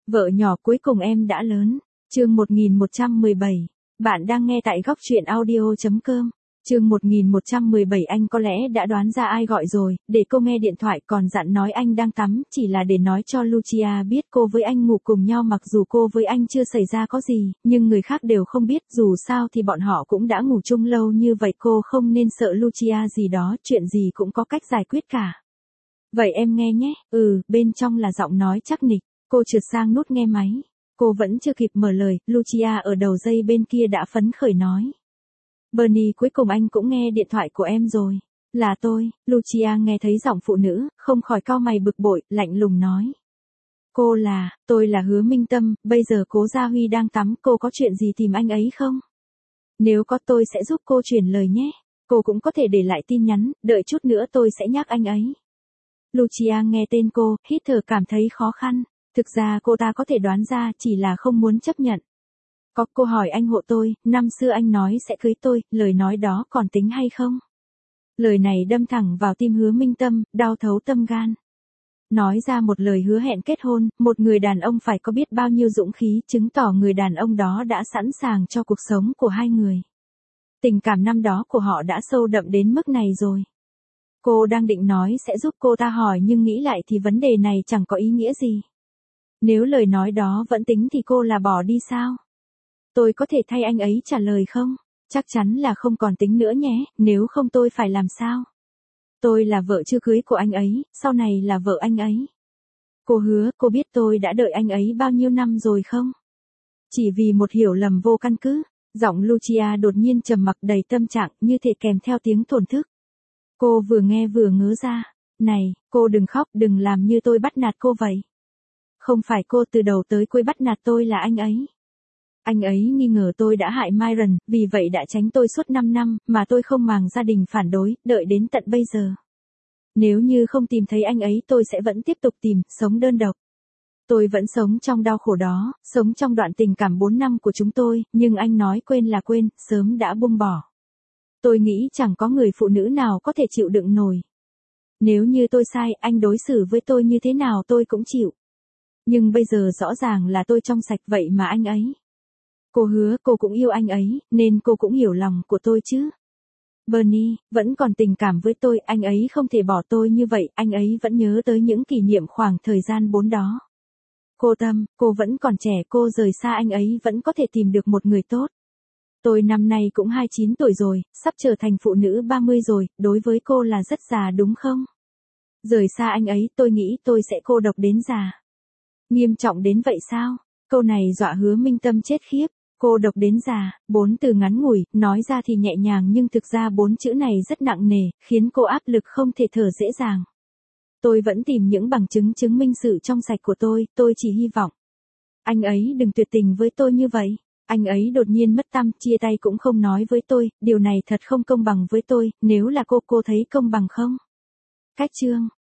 Vợ nhỏ cuối cùng em đã lớn. Chương 1117. Bạn đang nghe tại góc truyện audio.com. Chương 1117 anh có lẽ đã đoán ra ai gọi rồi, để cô nghe điện thoại còn dặn nói anh đang tắm, chỉ là để nói cho Lucia biết cô với anh ngủ cùng nhau mặc dù cô với anh chưa xảy ra có gì, nhưng người khác đều không biết, dù sao thì bọn họ cũng đã ngủ chung lâu như vậy, cô không nên sợ Lucia gì đó, chuyện gì cũng có cách giải quyết cả. Vậy em nghe nhé, bên trong là giọng nói chắc nịch, cô trượt sang nút nghe máy. Cô vẫn chưa kịp mở lời, Lucia ở đầu dây bên kia đã phấn khởi nói. Bernie, cuối cùng anh cũng nghe điện thoại của em rồi. Là tôi. Lucia nghe thấy giọng phụ nữ, không khỏi cau mày bực bội, lạnh lùng nói. Tôi là Hứa Minh Tâm, bây giờ Cố Gia Huy đang tắm, cô có chuyện gì tìm anh ấy không? Nếu có tôi sẽ giúp cô truyền lời nhé. Cô cũng có thể để lại tin nhắn, đợi chút nữa tôi sẽ nhắc anh ấy. Lucia nghe tên cô, hít thở cảm thấy khó khăn. Thực ra cô ta có thể đoán ra, chỉ là không muốn chấp nhận. Cô hỏi anh hộ tôi, năm xưa anh nói sẽ cưới tôi, lời nói đó còn tính hay không? Lời này đâm thẳng vào tim Hứa Minh Tâm, đau thấu tâm gan. Nói ra một lời hứa hẹn kết hôn, một người đàn ông phải có biết bao nhiêu dũng khí, chứng tỏ người đàn ông đó đã sẵn sàng cho cuộc sống của hai người. Tình cảm năm đó của họ đã sâu đậm đến mức này rồi. Cô đang định nói sẽ giúp cô ta hỏi nhưng nghĩ lại thì vấn đề này chẳng có ý nghĩa gì. Nếu lời nói đó vẫn tính thì cô là bỏ đi sao? Tôi có thể thay anh ấy trả lời không? Chắc chắn là không còn tính nữa nhé, nếu không tôi phải làm sao? Tôi là vợ chưa cưới của anh ấy, sau này là vợ anh ấy. Cô hứa, cô biết tôi đã đợi anh ấy bao nhiêu năm rồi không? Chỉ vì một hiểu lầm vô căn cứ, giọng Lucia đột nhiên trầm mặc đầy tâm trạng như thể kèm theo tiếng thổn thức. Cô vừa nghe vừa ngớ ra. Này, cô đừng khóc, đừng làm như tôi bắt nạt cô vậy. Không phải cô, từ đầu tới cuối bắt nạt tôi là anh ấy. Anh ấy nghi ngờ tôi đã hại Myron, vì vậy đã tránh tôi suốt 5 năm, mà tôi không màng gia đình phản đối, đợi đến tận bây giờ. Nếu như không tìm thấy anh ấy tôi sẽ vẫn tiếp tục tìm, sống đơn độc. Tôi vẫn sống trong đau khổ đó, sống trong đoạn tình cảm 4 năm của chúng tôi, nhưng anh nói quên là quên, sớm đã buông bỏ. Tôi nghĩ chẳng có người phụ nữ nào có thể chịu đựng nổi. Nếu như tôi sai, anh đối xử với tôi như thế nào tôi cũng chịu. Nhưng bây giờ rõ ràng là tôi trong sạch vậy mà anh ấy. Cô hứa cô cũng yêu anh ấy, nên cô cũng hiểu lòng của tôi chứ. Bernie, vẫn còn tình cảm với tôi, anh ấy không thể bỏ tôi như vậy, anh ấy vẫn nhớ tới những kỷ niệm khoảng thời gian 4 đó. Cô Tâm, cô vẫn còn trẻ, cô rời xa anh ấy vẫn có thể tìm được một người tốt. Tôi năm nay cũng 29 tuổi rồi, sắp trở thành phụ nữ 30 rồi, đối với cô là rất già đúng không? Rời xa anh ấy tôi nghĩ tôi sẽ cô độc đến già. Nghiêm trọng đến vậy sao? Câu này dọa Hứa Minh Tâm chết khiếp. Cô độc đến già, 4 từ ngắn ngủi, nói ra thì nhẹ nhàng nhưng thực ra 4 chữ này rất nặng nề, khiến cô áp lực không thể thở dễ dàng. Tôi vẫn tìm những bằng chứng chứng minh sự trong sạch của tôi chỉ hy vọng. Anh ấy đừng tuyệt tình với tôi như vậy. Anh ấy đột nhiên mất tăm, chia tay cũng không nói với tôi, điều này thật không công bằng với tôi, nếu là cô thấy công bằng không? Cách chương